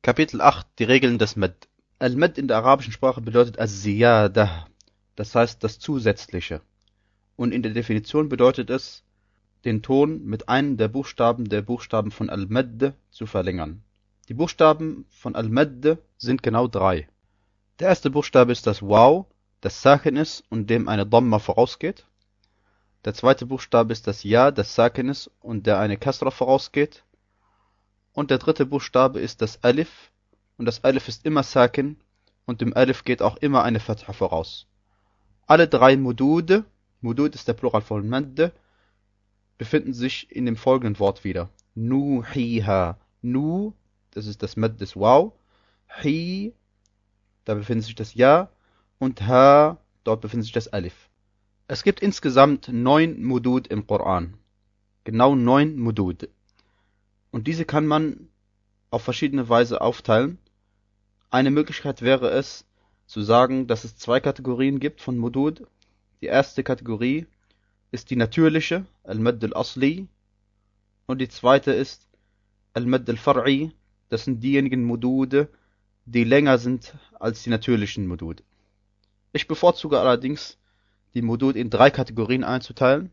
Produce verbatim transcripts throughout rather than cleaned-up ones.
Kapitel acht, die Regeln des Mad. Al-Mad in der arabischen Sprache bedeutet Az-Ziyadah, das heißt das Zusätzliche. Und in der Definition bedeutet es, den Ton mit einem der Buchstaben der Buchstaben von Al-Mad zu verlängern. Die Buchstaben von Al-Mad sind genau drei. Der erste Buchstabe ist das Waw, das Sakin ist und dem eine Dhamma vorausgeht. Der zweite Buchstabe ist das Ja, das Sakin ist und der eine Kasra vorausgeht. Und der dritte Buchstabe ist das Alif, und das Alif ist immer Sakin, und dem Alif geht auch immer eine Fatha voraus. Alle drei Mudud, Mudud ist der Plural von Mad, befinden sich in dem folgenden Wort wieder. Nuhiha, Nu, das ist das Mad des Waw, Hi, da befindet sich das Ja, und Ha, dort befindet sich das Alif. Es gibt insgesamt neun Mudud im Koran. Genau neun Mudud. Und diese kann man auf verschiedene Weise aufteilen. Eine Möglichkeit wäre es, zu sagen, dass es zwei Kategorien gibt von Mudud. Die erste Kategorie ist die natürliche, Al-Mad al-Asli, und die zweite ist Al-Mad al-Far'i, das sind diejenigen Mudud, die länger sind als die natürlichen Mudud. Ich bevorzuge allerdings, die Mudud in drei Kategorien einzuteilen.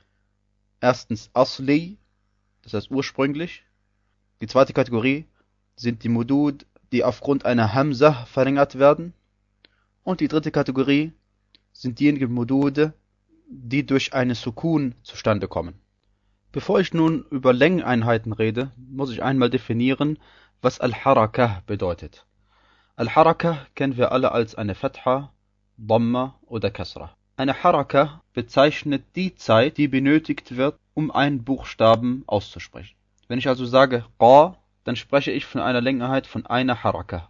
Erstens Asli, das heißt ursprünglich. Die zweite Kategorie sind die Mudud, die aufgrund einer Hamza verlängert werden. Und die dritte Kategorie sind diejenigen Mudud, die durch eine Sukun zustande kommen. Bevor ich nun über Längeneinheiten rede, muss ich einmal definieren, was Al-Harakah bedeutet. Al-Harakah kennen wir alle als eine Fatha, Dhamma oder Kasra. Eine Harakah bezeichnet die Zeit, die benötigt wird, um einen Buchstaben auszusprechen. Wenn ich also sage Qa, dann spreche ich von einer Längeneinheit von einer Harakah.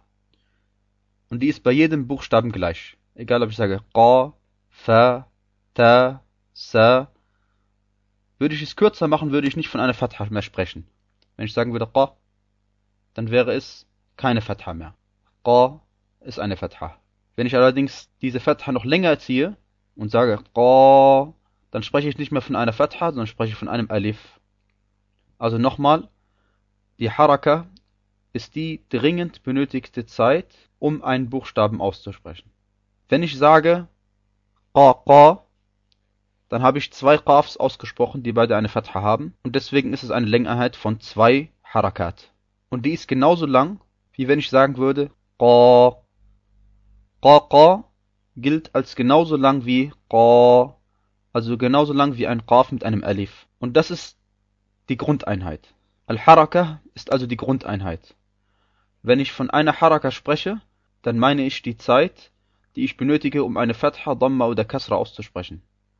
Und die ist bei jedem Buchstaben gleich. Egal ob ich sage Qa, Fa, Ta, Sa. Würde ich es kürzer machen, würde ich nicht von einer Fatha mehr sprechen. Wenn ich sagen würde Qa, dann wäre es keine Fatha mehr. Qa ist eine Fatha. Wenn ich allerdings diese Fatha noch länger ziehe und sage Qa, dann spreche ich nicht mehr von einer Fatha, sondern spreche von einem Alif. Also nochmal, die Haraka ist die dringend benötigte Zeit, um einen Buchstaben auszusprechen. Wenn ich sage Qa, Qa, dann habe ich zwei Qafs ausgesprochen, die beide eine Fatha haben, und deswegen ist es eine Längeneinheit von zwei Harakat. Und die ist genauso lang, wie wenn ich sagen würde Qa. Qa, Qa gilt als genauso lang wie Qa, also genauso lang wie ein Qaf mit einem Alif. Und das ist die Grundeinheit. Al-Harakah ist also die Grundeinheit. Wenn ich von einer Harakah spreche, dann meine ich die Zeit, die ich benötige, um eine Fatha, Dhamma oder Kasra auszusprechen.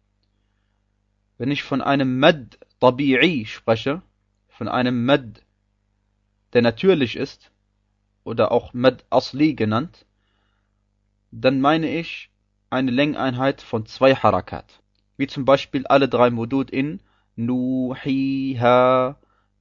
Wenn ich von einem Mad Tabi'i spreche, von einem Mad, der natürlich ist, oder auch Mad Asli genannt, dann meine ich eine Längeneinheit von zwei Harakat. Wie zum Beispiel alle drei Mudud in Nuhiha,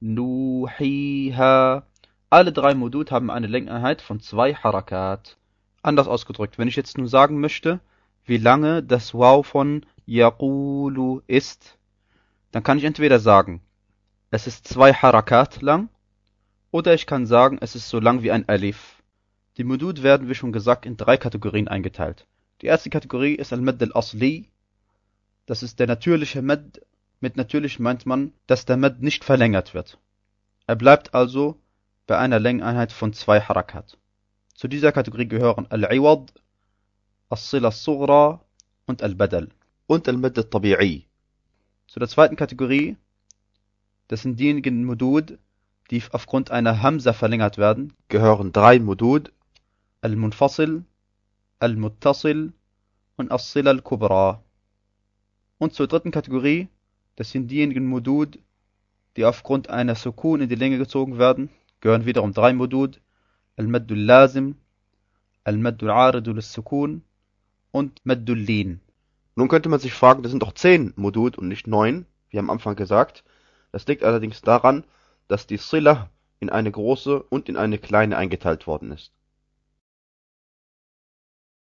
Nuhiha. Alle drei Mudud haben eine Längeneinheit von zwei Harakat. Anders ausgedrückt, wenn ich jetzt nun sagen möchte, wie lange das Waw von Yaqulu ist, dann kann ich entweder sagen, es ist zwei Harakat lang, oder ich kann sagen, es ist so lang wie ein Alif. Die Mudud werden, wie schon gesagt, in drei Kategorien eingeteilt. Die erste Kategorie ist Al-Mad al-Asli. Das ist der natürliche Mad. Mit natürlich meint man, dass der Mad nicht verlängert wird. Er bleibt also bei einer Längeneinheit von zwei Harakat. Zu dieser Kategorie gehören Al-Iwad, As-Sila As-Sughra und Al-Badal und Al-Mad al-Tabi'i. Zu der zweiten Kategorie, das sind diejenigen Mudud, die aufgrund einer Hamza verlängert werden, gehören drei Mudud, Al-Munfasil, Al-Muttasil und As-Sila Al-Kubra. Und zur dritten Kategorie, das sind diejenigen Mudud, die aufgrund einer Sukun in die Länge gezogen werden, gehören wiederum drei Mudud, Al-Maddul Lazim, Al-Maddul Aridul Sukun und Maddul Lin. Nun könnte man sich fragen, das sind doch zehn Mudud und nicht neun, wie am Anfang gesagt. Das liegt allerdings daran, dass die Sila in eine große und in eine kleine eingeteilt worden ist.